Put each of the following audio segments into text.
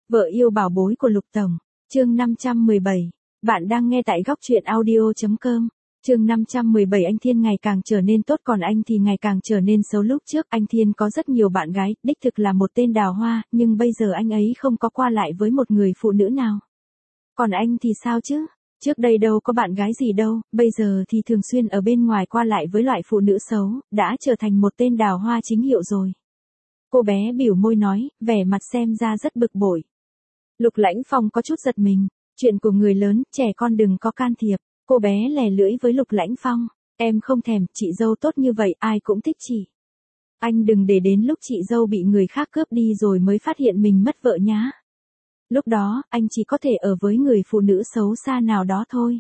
Vợ yêu bảo bối của Lục Tổng, chương 517. Bạn đang nghe tại góc truyện audio.com. Chương 517. Anh Thiên ngày càng trở nên tốt còn anh thì ngày càng trở nên xấu. Lúc trước anh Thiên có rất nhiều bạn gái, đích thực là một tên đào hoa, nhưng bây giờ anh ấy không có qua lại với một người phụ nữ nào. Còn anh thì sao chứ? Trước đây đâu có bạn gái gì đâu, bây giờ thì thường xuyên ở bên ngoài qua lại với loại phụ nữ xấu, đã trở thành một tên đào hoa chính hiệu rồi. Cô bé bỉu môi nói, vẻ mặt xem ra rất bực bội. Lục Lãnh Phong có chút giật mình, chuyện của người lớn, trẻ con đừng có can thiệp. Cô bé lè lưỡi với Lục Lãnh Phong, em không thèm, chị dâu tốt như vậy ai cũng thích chị. Anh đừng để đến lúc chị dâu bị người khác cướp đi rồi mới phát hiện mình mất vợ nhá. Lúc đó, anh chỉ có thể ở với người phụ nữ xấu xa nào đó thôi.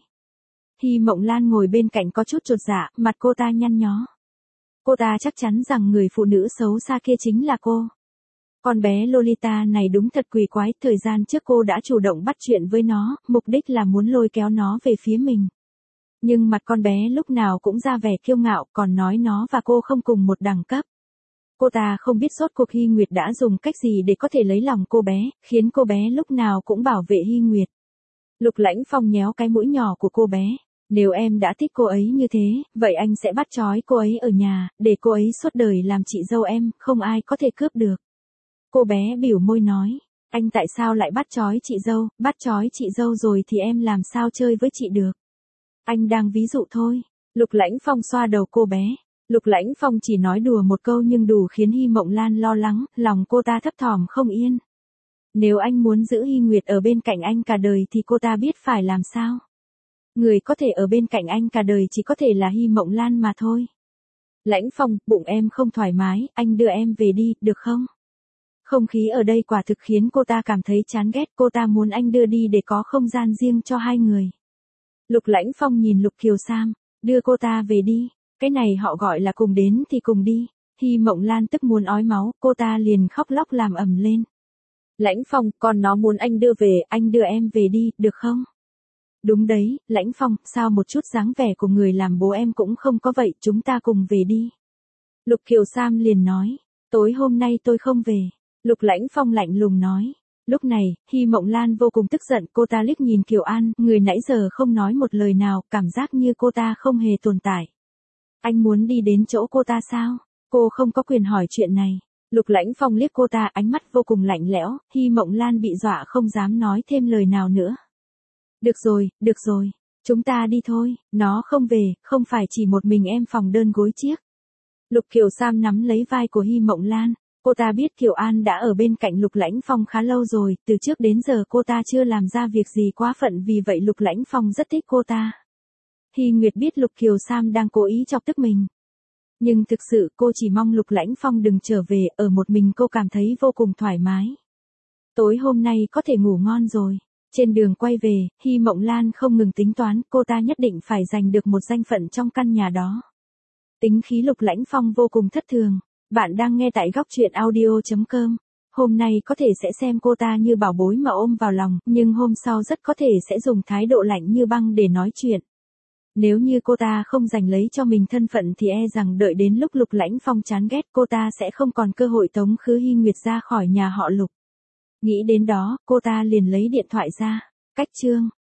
Hy Mộng Lan ngồi bên cạnh có chút chột dạ, mặt cô ta nhăn nhó. Cô ta chắc chắn rằng người phụ nữ xấu xa kia chính là cô. Con bé Lolita này đúng thật quỷ quái, thời gian trước cô đã chủ động bắt chuyện với nó, mục đích là muốn lôi kéo nó về phía mình. Nhưng mặt con bé lúc nào cũng ra vẻ kiêu ngạo, còn nói nó và cô không cùng một đẳng cấp. Cô ta không biết rốt cuộc Hy Nguyệt đã dùng cách gì để có thể lấy lòng cô bé, khiến cô bé lúc nào cũng bảo vệ Hy Nguyệt. Lục Lãnh Phong nhéo cái mũi nhỏ của cô bé. Nếu em đã thích cô ấy như thế, vậy anh sẽ bắt trói cô ấy ở nhà, để cô ấy suốt đời làm chị dâu em, không ai có thể cướp được. Cô bé bỉu môi nói, anh tại sao lại bắt trói chị dâu, bắt trói chị dâu rồi thì em làm sao chơi với chị được. Anh đang ví dụ thôi. Lục Lãnh Phong xoa đầu cô bé. Lục Lãnh Phong chỉ nói đùa một câu nhưng đủ khiến Hy Mộng Lan lo lắng, lòng cô ta thấp thỏm không yên. Nếu anh muốn giữ Hy Nguyệt ở bên cạnh anh cả đời thì cô ta biết phải làm sao. Người có thể ở bên cạnh anh cả đời chỉ có thể là Hy Mộng Lan mà thôi. Lãnh Phong, bụng em không thoải mái, anh đưa em về đi, được không? Không khí ở đây quả thực khiến cô ta cảm thấy chán ghét, cô ta muốn anh đưa đi để có không gian riêng cho hai người. Lục Lãnh Phong nhìn Lục Kiều Sam, đưa cô ta về đi, cái này họ gọi là cùng đến thì cùng đi. Hy Mộng Lan tức muốn ói máu, cô ta liền khóc lóc làm ầm lên. Lãnh Phong, con nó muốn anh đưa về, anh đưa em về đi, được không? Đúng đấy, Lãnh Phong, sao một chút dáng vẻ của người làm bố em cũng không có vậy, chúng ta cùng về đi. Lục Kiều Sam liền nói, tối hôm nay tôi không về. Lục Lãnh Phong lạnh lùng nói. Lúc này, Hy Mộng Lan vô cùng tức giận, cô ta liếc nhìn Kiều An, người nãy giờ không nói một lời nào, cảm giác như cô ta không hề tồn tại. Anh muốn đi đến chỗ cô ta sao? Cô không có quyền hỏi chuyện này. Lục Lãnh Phong liếc cô ta, ánh mắt vô cùng lạnh lẽo, Hy Mộng Lan bị dọa không dám nói thêm lời nào nữa. Được rồi, chúng ta đi thôi, nó không về, không phải chỉ một mình em phòng đơn gối chiếc. Lục Kiều Sam nắm lấy vai của Hy Mộng Lan. Cô ta biết Kiều An đã ở bên cạnh Lục Lãnh Phong khá lâu rồi, từ trước đến giờ cô ta chưa làm ra việc gì quá phận vì vậy Lục Lãnh Phong rất thích cô ta. Hy Nguyệt biết Lục Kiều Sam đang cố ý chọc tức mình. Nhưng thực sự cô chỉ mong Lục Lãnh Phong đừng trở về, ở một mình cô cảm thấy vô cùng thoải mái. Tối hôm nay có thể ngủ ngon rồi. Trên đường quay về, Hy Mộng Lan không ngừng tính toán, cô ta nhất định phải giành được một danh phận trong căn nhà đó. Tính khí Lục Lãnh Phong vô cùng thất thường. Bạn đang nghe tại góc truyện audio.com. Hôm nay có thể sẽ xem cô ta như bảo bối mà ôm vào lòng, nhưng hôm sau rất có thể sẽ dùng thái độ lạnh như băng để nói chuyện. Nếu như cô ta không giành lấy cho mình thân phận thì e rằng đợi đến lúc Lục Lãnh Phong chán ghét cô ta sẽ không còn cơ hội tống khứ Hy Nguyệt ra khỏi nhà họ Lục. Nghĩ đến đó, cô ta liền lấy điện thoại ra. Cách chương